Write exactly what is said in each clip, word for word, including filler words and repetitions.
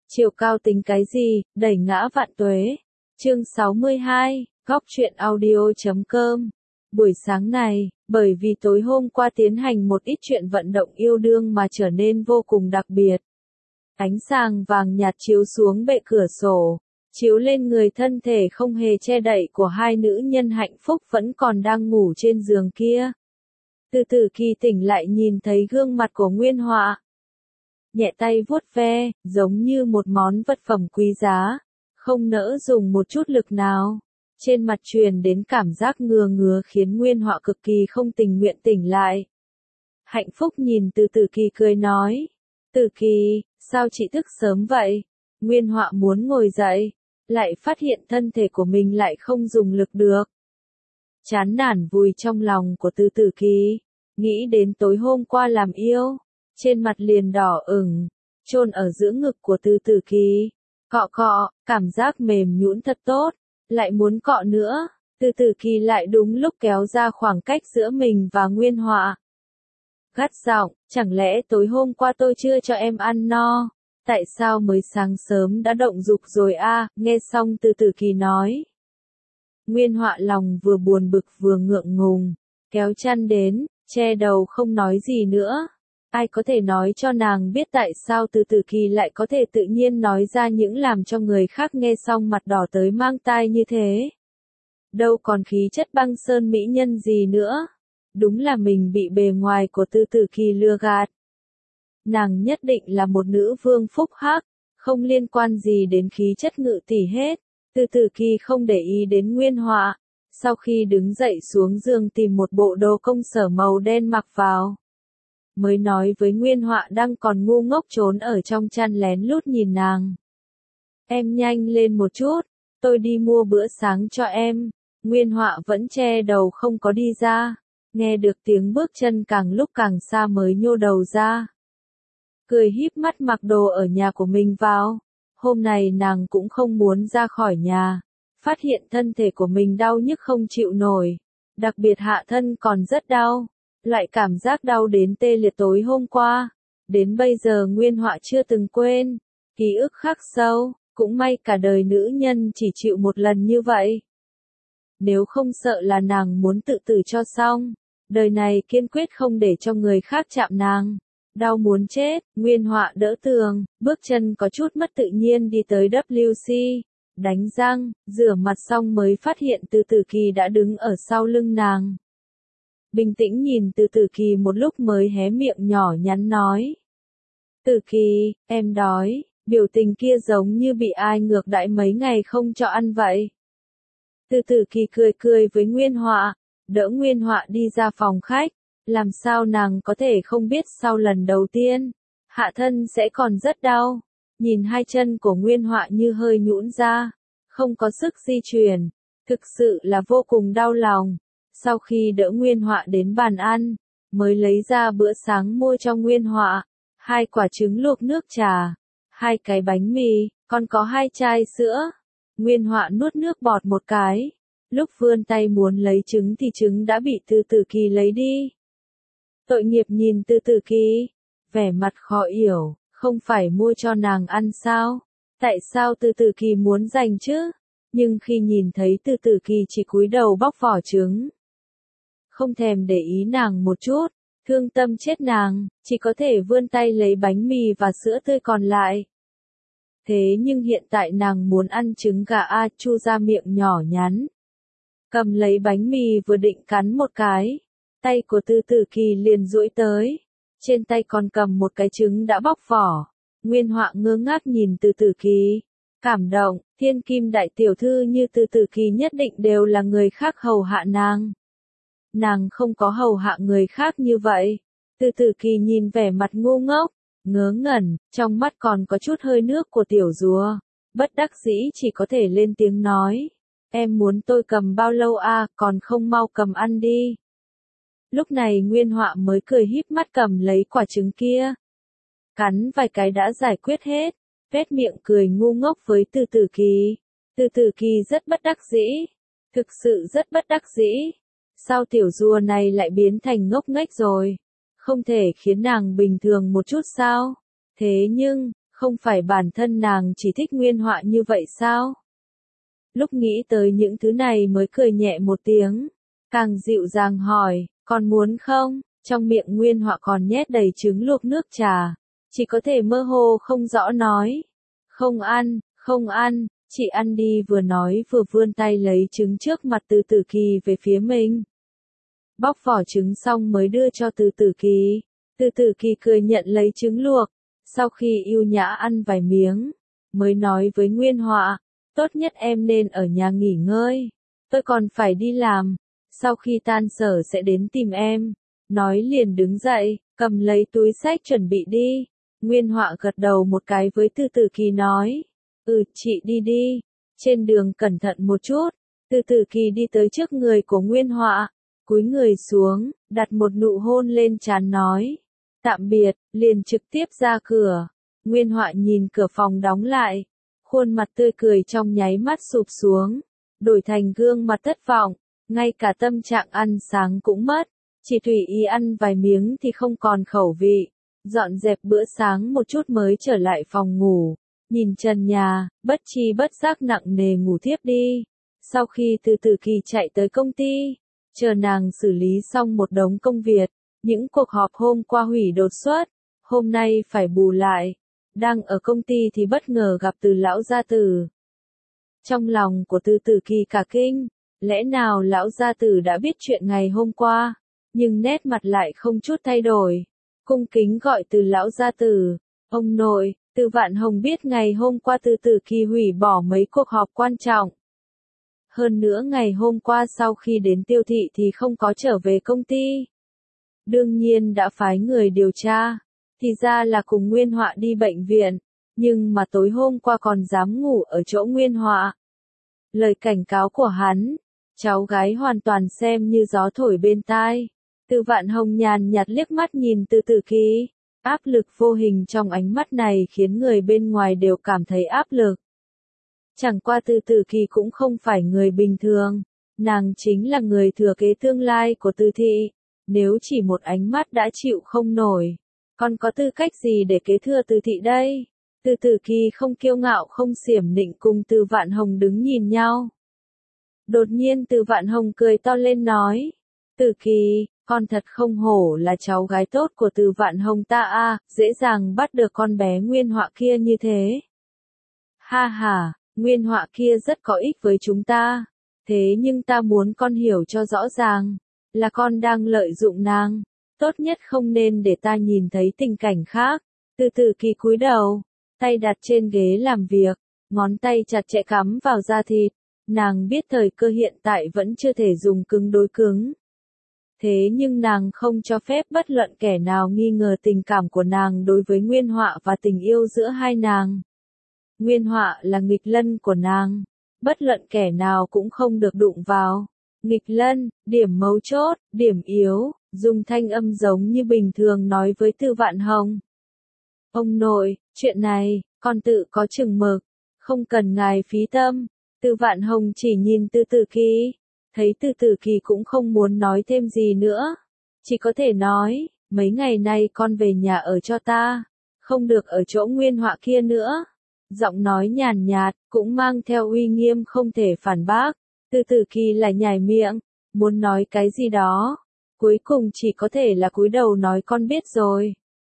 Chiều cao tính cái gì, đẩy ngã vạn tuế. Chương sáu mươi hai, góc truyện audio chấm com. Buổi sáng này, bởi vì tối hôm qua tiến hành một ít chuyện vận động yêu đương mà trở nên vô cùng đặc biệt. Ánh sáng vàng nhạt chiếu xuống bệ cửa sổ, chiếu lên người thân thể không hề che đậy của hai nữ nhân hạnh phúc vẫn còn đang ngủ trên giường kia. Từ từ Kỳ tỉnh lại nhìn thấy gương mặt của Nguyên Họa. Nhẹ tay vuốt ve, giống như một món vật phẩm quý giá, không nỡ dùng một chút lực nào. Trên mặt truyền đến cảm giác ngừa ngứa khiến Nguyên Họa cực kỳ không tình nguyện tỉnh lại. Hạnh phúc nhìn Từ Từ Kỳ cười nói, Từ Kỳ, sao chị thức sớm vậy? Nguyên Họa muốn ngồi dậy, lại phát hiện thân thể của mình lại không dùng lực được. Chán nản vùi trong lòng của Từ Từ Kỳ, nghĩ đến tối hôm qua làm yêu, trên mặt liền đỏ ửng, chôn ở giữa ngực của Từ Từ Kỳ. Cọ cọ, cảm giác mềm nhũn thật tốt, lại muốn cọ nữa, Từ Từ Kỳ lại đúng lúc kéo ra khoảng cách giữa mình và Nguyên Họa. Gắt giọng, chẳng lẽ tối hôm qua tôi chưa cho em ăn no? Tại sao mới sáng sớm đã động dục rồi a? Nghe xong Từ Từ Kỳ nói. Nguyên Họa lòng vừa buồn bực vừa ngượng ngùng, kéo chăn đến, che đầu không nói gì nữa. Ai có thể nói cho nàng biết tại sao Từ Từ Kỳ lại có thể tự nhiên nói ra những làm cho người khác nghe xong mặt đỏ tới mang tai như thế. Đâu còn khí chất băng sơn mỹ nhân gì nữa. Đúng là mình bị bề ngoài của Từ Từ Kỳ lừa gạt. Nàng nhất định là một nữ vương phúc hắc, không liên quan gì đến khí chất ngự tỷ hết. Từ Từ Kỳ không để ý đến Nguyên Họa, sau khi đứng dậy xuống giường tìm một bộ đồ công sở màu đen mặc vào. Mới nói với Nguyên Họa đang còn ngu ngốc trốn ở trong chăn lén lút nhìn nàng. Em nhanh lên một chút, tôi đi mua bữa sáng cho em. Nguyên Họa vẫn che đầu không có đi ra, nghe được tiếng bước chân càng lúc càng xa mới nhô đầu ra. Cười híp mắt mặc đồ ở nhà của mình vào. Hôm này nàng cũng không muốn ra khỏi nhà, phát hiện thân thể của mình đau nhức không chịu nổi, đặc biệt hạ thân còn rất đau. Loại cảm giác đau đến tê liệt tối hôm qua, đến bây giờ Nguyên Họa chưa từng quên, ký ức khắc sâu, cũng may cả đời nữ nhân chỉ chịu một lần như vậy. Nếu không sợ là nàng muốn tự tử cho xong, đời này kiên quyết không để cho người khác chạm nàng. Đau muốn chết, Nguyên Họa đỡ tường, bước chân có chút mất tự nhiên đi tới vê kép xê, đánh răng, rửa mặt xong mới phát hiện Từ Từ Kỳ đã đứng ở sau lưng nàng. Bình tĩnh nhìn Từ Từ Kỳ một lúc mới hé miệng nhỏ nhắn nói. Từ Kỳ, em đói, biểu tình kia giống như bị ai ngược đãi mấy ngày không cho ăn vậy. Từ Từ Kỳ cười cười với Nguyên Họa, đỡ Nguyên Họa đi ra phòng khách, làm sao nàng có thể không biết sau lần đầu tiên, hạ thân sẽ còn rất đau. Nhìn hai chân của Nguyên Họa như hơi nhũn ra, không có sức di chuyển, thực sự là vô cùng đau lòng. Sau khi đỡ Nguyên Họa đến bàn ăn, mới lấy ra bữa sáng mua cho Nguyên Họa, hai quả trứng luộc nước trà, hai cái bánh mì, còn có hai chai sữa. Nguyên Họa nuốt nước bọt một cái, lúc vươn tay muốn lấy trứng thì trứng đã bị Từ Từ Kỳ lấy đi. Tội nghiệp nhìn Từ Từ Kỳ, vẻ mặt khó hiểu, không phải mua cho nàng ăn sao? Tại sao Từ Từ Kỳ muốn giành chứ? Nhưng khi nhìn thấy Từ Từ Kỳ chỉ cúi đầu bóc vỏ trứng, không thèm để ý nàng một chút, thương tâm chết nàng, chỉ có thể vươn tay lấy bánh mì và sữa tươi còn lại. Thế nhưng hiện tại nàng muốn ăn trứng gà a, chu ra miệng nhỏ nhắn. Cầm lấy bánh mì vừa định cắn một cái, tay của Từ Từ Kỳ liền duỗi tới, trên tay còn cầm một cái trứng đã bóc vỏ. Nguyên Họa ngơ ngác nhìn Từ Từ Kỳ, cảm động, thiên kim đại tiểu thư như Từ Từ Kỳ nhất định đều là người khác hầu hạ nàng. Nàng không có hầu hạ người khác như vậy. Từ Từ Kỳ nhìn vẻ mặt ngu ngốc, ngớ ngẩn, trong mắt còn có chút hơi nước của tiểu rùa, bất đắc dĩ chỉ có thể lên tiếng nói. Em muốn tôi cầm bao lâu a, còn không mau cầm ăn đi. Lúc này Nguyên Họa mới cười híp mắt cầm lấy quả trứng kia. Cắn vài cái đã giải quyết hết, vét miệng cười ngu ngốc với Từ Từ Kỳ. Từ Từ Kỳ rất bất đắc dĩ, thực sự rất bất đắc dĩ. Sao tiểu rùa này lại biến thành ngốc nghếch rồi? Không thể khiến nàng bình thường một chút sao? Thế nhưng, Không phải bản thân nàng chỉ thích Nguyên Họa như vậy sao? Lúc nghĩ tới những thứ này mới cười nhẹ một tiếng, càng dịu dàng hỏi, còn muốn không? Trong miệng Nguyên Họa còn nhét đầy trứng luộc nước trà, chỉ có thể mơ hồ không rõ nói. Không ăn, không ăn, chị ăn đi, vừa nói vừa vươn tay lấy trứng trước mặt Từ Tử Kỳ về phía mình. Bóc vỏ trứng xong mới đưa cho Từ Tử Kỳ. Từ Tử Kỳ cười nhận lấy trứng luộc, sau khi yêu nhã ăn vài miếng, mới nói với Nguyên Họa, tốt nhất em nên ở nhà nghỉ ngơi, tôi còn phải đi làm, sau khi tan sở sẽ đến tìm em. Nói liền đứng dậy, cầm lấy túi xách chuẩn bị đi. Nguyên Họa gật đầu một cái với Từ Tử Kỳ nói, ừ, chị đi đi, trên đường cẩn thận một chút. Từ Tử Kỳ đi tới trước người của Nguyên Họa, cúi người xuống, đặt một nụ hôn lên trán nói, tạm biệt, liền trực tiếp ra cửa. Nguyên Họa nhìn cửa phòng đóng lại, khuôn mặt tươi cười trong nháy mắt sụp xuống, đổi thành gương mặt thất vọng, ngay cả tâm trạng ăn sáng cũng mất, chỉ tùy ý ăn vài miếng thì không còn khẩu vị. Dọn dẹp bữa sáng một chút mới trở lại phòng ngủ, nhìn trần nhà, bất tri bất giác nặng nề ngủ thiếp đi. Sau khi Từ Tử Kỳ chạy tới công ty, chờ nàng xử lý xong một đống công việc, những cuộc họp hôm qua hủy đột xuất, hôm nay phải bù lại. Đang ở công ty thì bất ngờ gặp Từ lão gia tử. Trong lòng của Từ Tử Kỳ cả kinh, lẽ nào lão gia tử đã biết chuyện ngày hôm qua, nhưng nét mặt lại không chút thay đổi. Cung kính gọi Từ lão gia tử, ông nội. Từ Vạn Hồng biết ngày hôm qua Từ Tử Kỳ hủy bỏ mấy cuộc họp quan trọng. Hơn nữa ngày hôm qua sau khi đến Tiêu thị thì không có trở về công ty. Đương nhiên đã phái người điều tra, thì ra là cùng Nguyên Họa đi bệnh viện, nhưng mà tối hôm qua còn dám ngủ ở chỗ Nguyên Họa. Lời cảnh cáo của hắn, cháu gái hoàn toàn xem như gió thổi bên tai. Từ Vạn Hồng nhàn nhạt liếc mắt nhìn Từ Tử Kỳ, áp lực vô hình trong ánh mắt này khiến người bên ngoài đều cảm thấy áp lực. Chẳng qua Từ Tử Kỳ cũng không phải người bình thường, nàng chính là người thừa kế tương lai của Từ thị, nếu chỉ một ánh mắt đã chịu không nổi, còn có tư cách gì để kế thừa Từ thị đây? Từ Tử Kỳ không kiêu ngạo không xiểm nịnh cùng Từ Vạn Hồng đứng nhìn nhau. Đột nhiên Từ Vạn Hồng cười to lên nói, Tử Kỳ, con thật không hổ là cháu gái tốt của Từ Vạn Hồng ta a, dễ dàng bắt được con bé Nguyên Họa kia như thế. Ha ha, Nguyên Họa kia rất có ích với chúng ta, thế nhưng ta muốn con hiểu cho rõ ràng, là con đang lợi dụng nàng, tốt nhất không nên để ta nhìn thấy tình cảnh khác. Từ Tử Kỳ cúi đầu, tay đặt trên ghế làm việc, ngón tay chặt chẽ cắm vào da thịt, nàng biết thời cơ hiện tại vẫn chưa thể dùng cứng đối cứng. Thế nhưng nàng không cho phép bất luận kẻ nào nghi ngờ tình cảm của nàng đối với Nguyên Họa và tình yêu giữa hai nàng. Nguyên Họa là nghịch lân của nàng, bất luận kẻ nào cũng không được đụng vào. Nghịch lân, điểm mấu chốt, điểm yếu, dùng thanh âm giống như bình thường nói với Từ Vạn Hồng. Ông nội, chuyện này, con tự có chừng mực, không cần ngài phí tâm. Từ Vạn Hồng chỉ nhìn Từ Tử Kỳ, thấy Từ Tử Kỳ cũng không muốn nói thêm gì nữa, chỉ có thể nói, mấy ngày nay con về nhà ở cho ta, không được ở chỗ Nguyên Họa kia nữa. Giọng nói nhàn nhạt, cũng mang theo uy nghiêm không thể phản bác. Từ Tử Kỳ lại nhảy miệng, muốn nói cái gì đó, cuối cùng chỉ có thể là cúi đầu nói con biết rồi.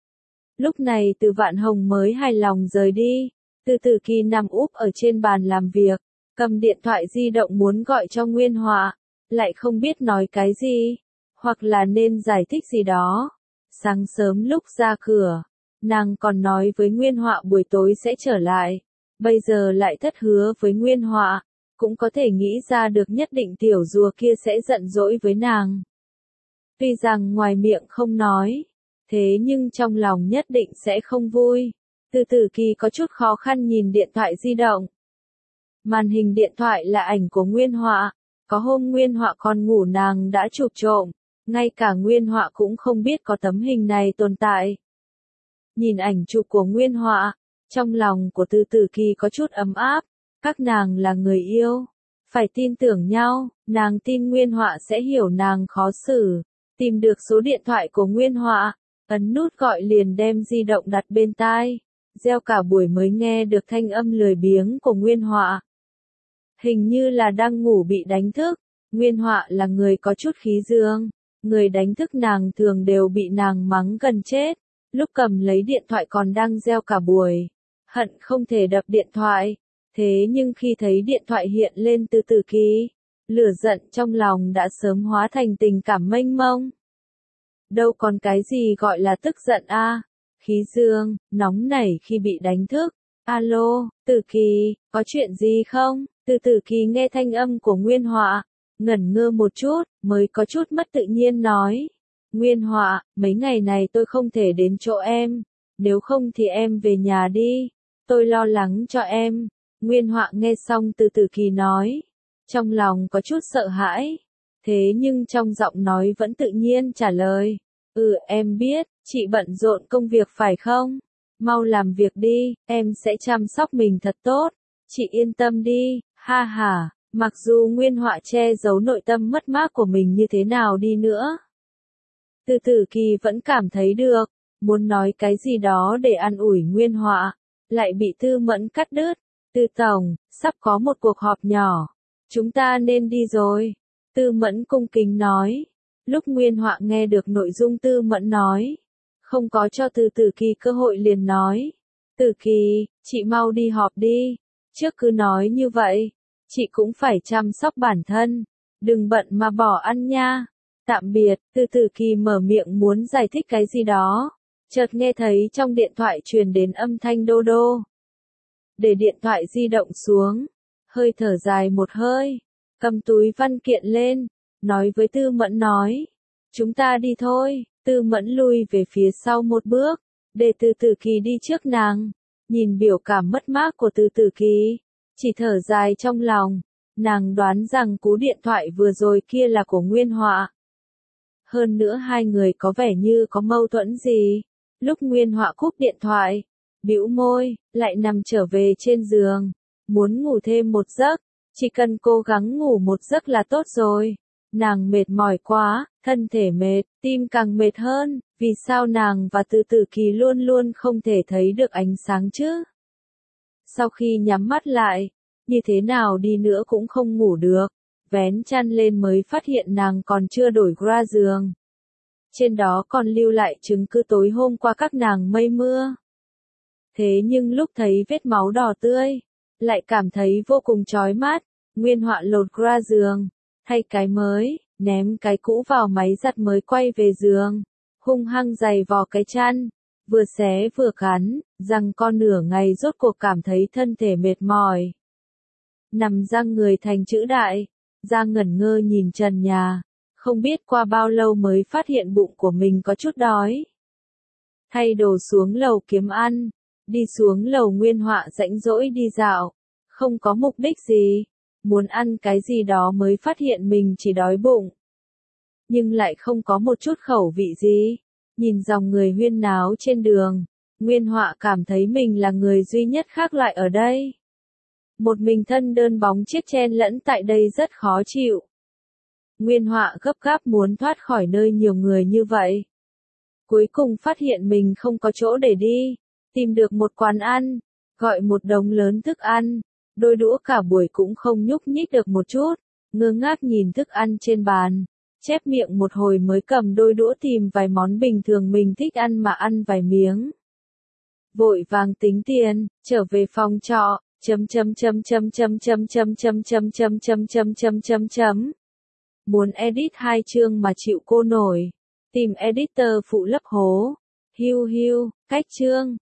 Lúc này Từ Vạn Hồng mới hài lòng rời đi. Từ Tử Kỳ nằm úp ở trên bàn làm việc, cầm điện thoại di động muốn gọi cho Nguyên Họa, lại không biết nói cái gì, hoặc là nên giải thích gì đó. Sáng sớm lúc ra cửa, nàng còn nói với Nguyên Họa buổi tối sẽ trở lại, bây giờ lại thất hứa với Nguyên Họa, cũng có thể nghĩ ra được nhất định tiểu rùa kia sẽ giận dỗi với nàng. Tuy rằng ngoài miệng không nói, thế nhưng trong lòng nhất định sẽ không vui. Từ Tử Kỳ có chút khó khăn nhìn điện thoại di động. Màn hình điện thoại là ảnh của Nguyên Họa, có hôm Nguyên Họa còn ngủ nàng đã chụp trộm, ngay cả Nguyên Họa cũng không biết có tấm hình này tồn tại. Nhìn ảnh chụp của Nguyên Họa, trong lòng của Từ Tử Kỳ có chút ấm áp, các nàng là người yêu, phải tin tưởng nhau, nàng tin Nguyên Họa sẽ hiểu nàng khó xử. Tìm được số điện thoại của Nguyên Họa, ấn nút gọi liền đem di động đặt bên tai. gieo cả buổi mới nghe được thanh âm lười biếng của Nguyên Họa. Hình như là đang ngủ bị đánh thức, Nguyên Họa là người có chút khí dương, người đánh thức nàng thường đều bị nàng mắng gần chết, lúc cầm lấy điện thoại còn đang reo cả buổi, hận không thể đập điện thoại, thế nhưng khi thấy điện thoại hiện lên từ Tử Kỳ, lửa giận trong lòng đã sớm hóa thành tình cảm mênh mông. Đâu còn cái gì gọi là tức giận a, khí dương, nóng nảy khi bị đánh thức. Alo, Tử Kỳ, có chuyện gì không? Từ Tử Kỳ nghe thanh âm của Nguyên Họa, ngẩn ngơ một chút, mới có chút mất tự nhiên nói. Nguyên Họa, mấy ngày này tôi không thể đến chỗ em, nếu không thì em về nhà đi, tôi lo lắng cho em. Nguyên Họa nghe xong từ Tử Kỳ nói, trong lòng có chút sợ hãi, thế nhưng trong giọng nói vẫn tự nhiên trả lời. Ừ, em biết, chị bận rộn công việc phải không? Mau làm việc đi, em sẽ chăm sóc mình thật tốt, chị yên tâm đi, ha ha. Mặc dù Nguyên Họa che giấu nội tâm mất mát của mình như thế nào đi nữa, Từ Tử Kỳ vẫn cảm thấy được, muốn nói cái gì đó để an ủi Nguyên Họa, lại bị Tư Mẫn cắt đứt. Tư tổng, sắp có một cuộc họp nhỏ, chúng ta nên đi rồi. Tư Mẫn cung kính nói. Lúc Nguyên Họa nghe được nội dung Tư Mẫn nói, không có cho Từ Tử Kỳ cơ hội liền nói. Tử Kỳ, chị mau đi họp đi, trước cứ nói như vậy, chị cũng phải chăm sóc bản thân, đừng bận mà bỏ ăn nha. Tạm biệt, Từ Tử Kỳ mở miệng muốn giải thích cái gì đó, chợt nghe thấy trong điện thoại truyền đến âm thanh đô đô. Để điện thoại di động xuống, hơi thở dài một hơi, cầm túi văn kiện lên, nói với Tư Mẫn nói, chúng ta đi thôi. Tư Mẫn lui về phía sau một bước, để Từ Tử Kỳ đi trước nàng, nhìn biểu cảm mất mát của Từ Tử Kỳ, chỉ thở dài trong lòng, nàng đoán rằng cú điện thoại vừa rồi kia là của Nguyên Họa. Hơn nữa hai người có vẻ như có mâu thuẫn gì, lúc Nguyên Họa cúp điện thoại, bĩu môi, lại nằm trở về trên giường, muốn ngủ thêm một giấc, chỉ cần cố gắng ngủ một giấc là tốt rồi. Nàng mệt mỏi quá, thân thể mệt, tim càng mệt hơn, vì sao nàng và Từ Tử Kỳ luôn luôn không thể thấy được ánh sáng chứ? Sau khi nhắm mắt lại, như thế nào đi nữa cũng không ngủ được, vén chăn lên mới phát hiện nàng còn chưa đổi ra giường. Trên đó còn lưu lại chứng cứ tối hôm qua các nàng mây mưa. Thế nhưng lúc thấy vết máu đỏ tươi, lại cảm thấy vô cùng chói mắt. Nguyên Họa lột ra giường, thay cái mới, ném cái cũ vào máy giặt mới quay về giường, hung hăng giày vò cái chăn, vừa xé vừa cắn, răng con nửa ngày rốt cuộc cảm thấy thân thể mệt mỏi. Nằm răng người thành chữ đại, ra ngẩn ngơ nhìn trần nhà, không biết qua bao lâu mới phát hiện bụng của mình có chút đói. Thay đồ xuống lầu kiếm ăn, đi xuống lầu Nguyên Họa rãnh rỗi đi dạo, không có mục đích gì, muốn ăn cái gì đó mới phát hiện mình chỉ đói bụng. Nhưng lại không có một chút khẩu vị gì, nhìn dòng người huyên náo trên đường, Nguyên Họa cảm thấy mình là người duy nhất khác loại ở đây. Một mình thân đơn bóng chiếc chen lẫn tại đây rất khó chịu. Nguyên Họa gấp gáp muốn thoát khỏi nơi nhiều người như vậy. Cuối cùng phát hiện mình không có chỗ để đi, tìm được một quán ăn, gọi một đống lớn thức ăn, đôi đũa cả buổi cũng không nhúc nhích được một chút, ngơ ngác nhìn thức ăn trên bàn, chép miệng một hồi mới cầm đôi đũa tìm vài món bình thường mình thích ăn mà ăn vài miếng. Vội vàng tính tiền, trở về phòng trọ, chấm chấm chấm chấm chấm chấm chấm chấm chấm chấm chấm chấm chấm chấm chấm. Muốn edit hai chương mà chịu cô nổi, tìm editor phụ lấp hố. Hiu hiu, cách chương.